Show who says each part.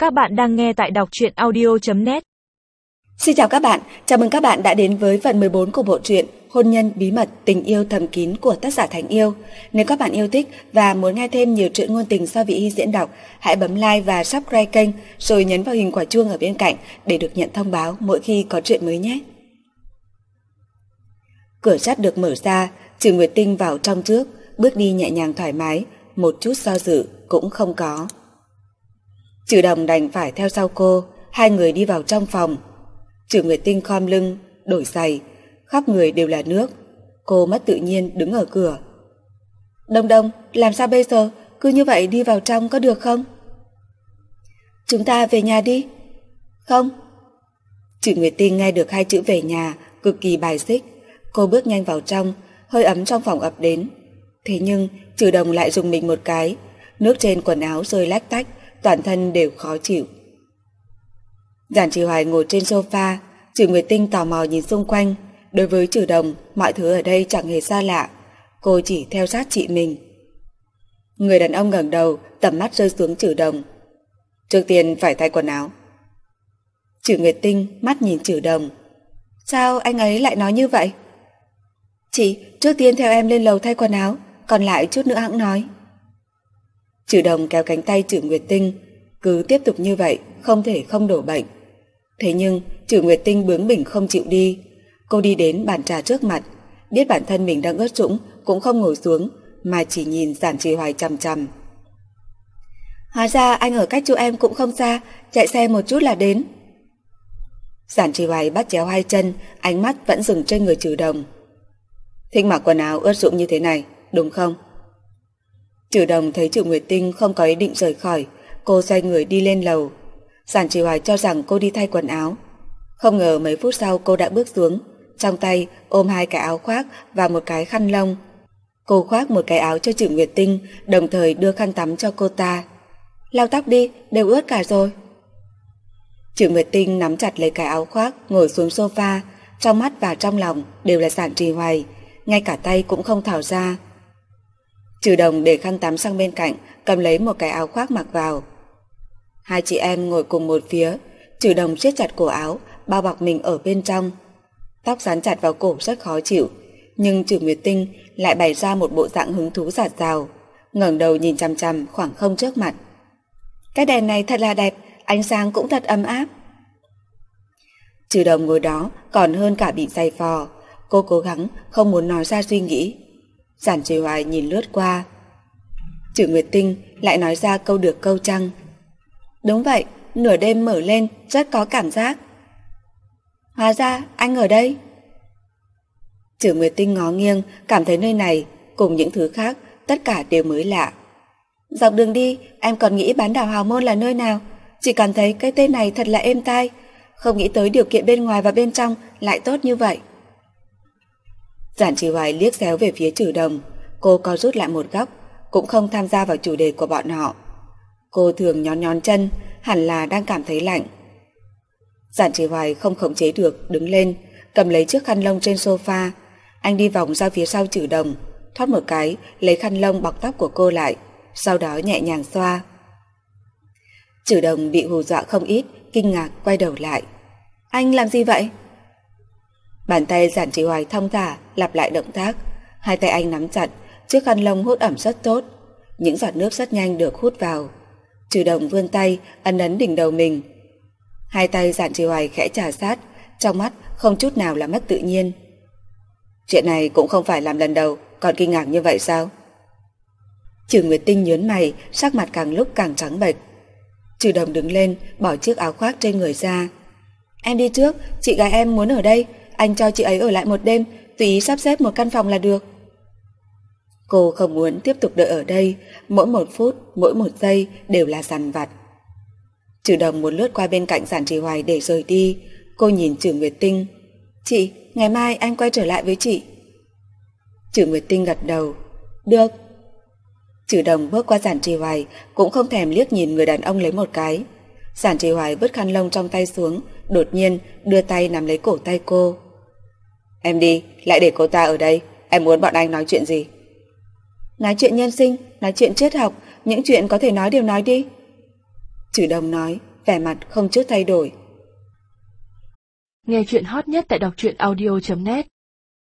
Speaker 1: Các bạn đang nghe tại đọc truyện audio.net.
Speaker 2: Xin chào các bạn, chào mừng các bạn đã đến với phần 14 của bộ truyện Hôn nhân bí mật tình yêu thầm kín của tác giả Thành Yêu. Nếu các bạn yêu thích và muốn nghe thêm nhiều truyện ngôn tình do Vị Hy diễn đọc, hãy bấm like và subscribe kênh rồi nhấn vào hình quả chuông ở bên cạnh để được nhận thông báo mỗi khi có truyện mới nhé. Cửa sắt được mở ra, Trừ Nguyệt Tinh vào trong trước, bước đi nhẹ nhàng thoải mái, một chút do dự cũng không có. Trừ Đồng đành phải theo sau cô, hai người đi vào trong phòng. Trừ Nguyệt Tinh khom lưng, đổi giày, khắp người đều là nước. Cô mất tự nhiên đứng ở cửa. Đông Đông, làm sao bây giờ? Cứ như vậy đi vào trong có được không? Chúng ta về nhà đi. Không. Trừ Nguyệt Tinh nghe được hai chữ về nhà, cực kỳ bài xích. Cô bước nhanh vào trong, hơi ấm trong phòng ập đến. Thế nhưng Trừ Đồng lại dùng mình một cái, nước trên quần áo rơi lách tách, toàn thân đều khó chịu. Giản Trì Hoài ngồi trên sofa, Trừ Nguyệt Tinh tò mò nhìn xung quanh. Đối với Trừ Đồng, mọi thứ ở đây chẳng hề xa lạ. Cô chỉ theo sát chị mình. Người đàn ông ngẩng đầu, tầm mắt rơi xuống Trừ Đồng. Trước tiên phải thay quần áo. Trừ Nguyệt Tinh mắt nhìn Trừ Đồng. Sao anh ấy lại nói như vậy? Chị, trước tiên theo em lên lầu thay quần áo, còn lại chút nữa hẵng nói. Trừ Đồng kéo cánh tay Trừ Nguyệt Tinh, cứ tiếp tục như vậy không thể không đổ bệnh. Thế nhưng Trừ Nguyệt Tinh bướng bỉnh không chịu đi. Cô đi đến bàn trà trước mặt, biết bản thân mình đang ướt sũng cũng không ngồi xuống mà chỉ nhìn Giản Trì Hoài chằm chằm. Hóa ra anh ở cách chỗ em cũng không xa, chạy xe một chút là đến. Giản Trì Hoài bắt chéo hai chân, ánh mắt vẫn dừng trên người Trừ Đồng. Thích mặc quần áo ướt sũng như thế này, đúng không? Trừ Đồng thấy Trừ Nguyệt Tinh không có ý định rời khỏi, cô xoay người đi lên lầu. Giản Trì Hoài cho rằng cô đi thay quần áo. Không ngờ mấy phút sau cô đã bước xuống, trong tay ôm hai cái áo khoác và một cái khăn lông. Cô khoác một cái áo cho Trừ Nguyệt Tinh, đồng thời đưa khăn tắm cho cô ta. Lau tóc đi, đều ướt cả rồi. Trừ Nguyệt Tinh nắm chặt lấy cái áo khoác, ngồi xuống sofa, trong mắt và trong lòng đều là Giản Trì Hoài, ngay cả tay cũng không tháo ra. Trừ Đồng để khăn tắm sang bên cạnh, cầm lấy một cái áo khoác mặc vào. Hai chị em ngồi cùng một phía, Trừ Đồng siết chặt cổ áo, bao bọc mình ở bên trong. Tóc dán chặt vào cổ rất khó chịu, nhưng Trừ Nguyệt Tinh lại bày ra một bộ dạng hứng thú rạt rào, ngẩng đầu nhìn chằm chằm khoảng không trước mặt. Cái đèn này thật là đẹp, ánh sáng cũng thật ấm áp. Trừ Đồng ngồi đó còn hơn cả bị giày vò. Cô cố gắng không muốn nói ra suy nghĩ. Giản Trì Hoài nhìn lướt qua. Trừ Nguyệt Tinh lại nói ra câu được câu trăng. Đúng vậy, nửa đêm mở lên rất có cảm giác. Hóa ra anh ở đây. Trừ Nguyệt Tinh ngó nghiêng, cảm thấy nơi này cùng những thứ khác tất cả đều mới lạ. Dọc đường đi em còn nghĩ bán đảo Hào Môn là nơi nào, chỉ cảm thấy cái tên này thật là êm tai, không nghĩ tới điều kiện bên ngoài và bên trong lại tốt như vậy. Giản Trì Hoài liếc xéo về phía Trừ Đồng, cô co rút lại một góc, cũng không tham gia vào chủ đề của bọn họ. Cô thường nhón nhón chân, hẳn là đang cảm thấy lạnh. Giản Trì Hoài không khống chế được, đứng lên, cầm lấy chiếc khăn lông trên sofa. Anh đi vòng ra phía sau Trừ Đồng, thoát một cái, lấy khăn lông bọc tóc của cô lại, sau đó nhẹ nhàng xoa. Trừ Đồng bị hù dọa không ít, kinh ngạc quay đầu lại. Anh làm gì vậy? Bàn tay Giản Trì Hoài thong thả lặp lại động tác, hai tay anh nắm chặt, chiếc khăn lông hút ẩm rất tốt, những giọt nước rất nhanh được hút vào. Trừ Đồng vươn tay ấn ấn đỉnh đầu mình. Hai tay Giản Trì Hoài khẽ chà sát, trong mắt không chút nào là mất tự nhiên. Chuyện này cũng không phải làm lần đầu, còn kinh ngạc như vậy sao? Trừ Nguyệt Tinh nhớn mày, sắc mặt càng lúc càng trắng bệch. Trừ Đồng đứng lên, bỏ chiếc áo khoác trên người ra. Em đi trước, chị gái em muốn ở đây, anh cho chị ấy ở lại một đêm, tùy ý sắp xếp một căn phòng là được. Cô không muốn tiếp tục đợi ở đây, mỗi một phút, mỗi một giây đều là dằn vặt. Trừ Đồng muốn lướt qua bên cạnh Giản Trì Hoài để rời đi. Cô nhìn Trừ Nguyệt Tinh. Chị, ngày mai anh quay trở lại với chị. Trừ Nguyệt Tinh gật đầu. Được. Trừ Đồng bước qua Giản Trì Hoài, cũng không thèm liếc nhìn người đàn ông lấy một cái. Giản Trì Hoài vứt khăn lông trong tay xuống, đột nhiên đưa tay nắm lấy cổ tay cô. Em đi, lại để cô ta ở đây, em muốn bọn anh nói chuyện gì? Nói chuyện nhân sinh, nói chuyện triết học, những chuyện có thể nói đều nói đi. Trừ Đồng nói, vẻ mặt không chút thay đổi.
Speaker 1: Nghe chuyện hot nhất tại đọc truyện audio.net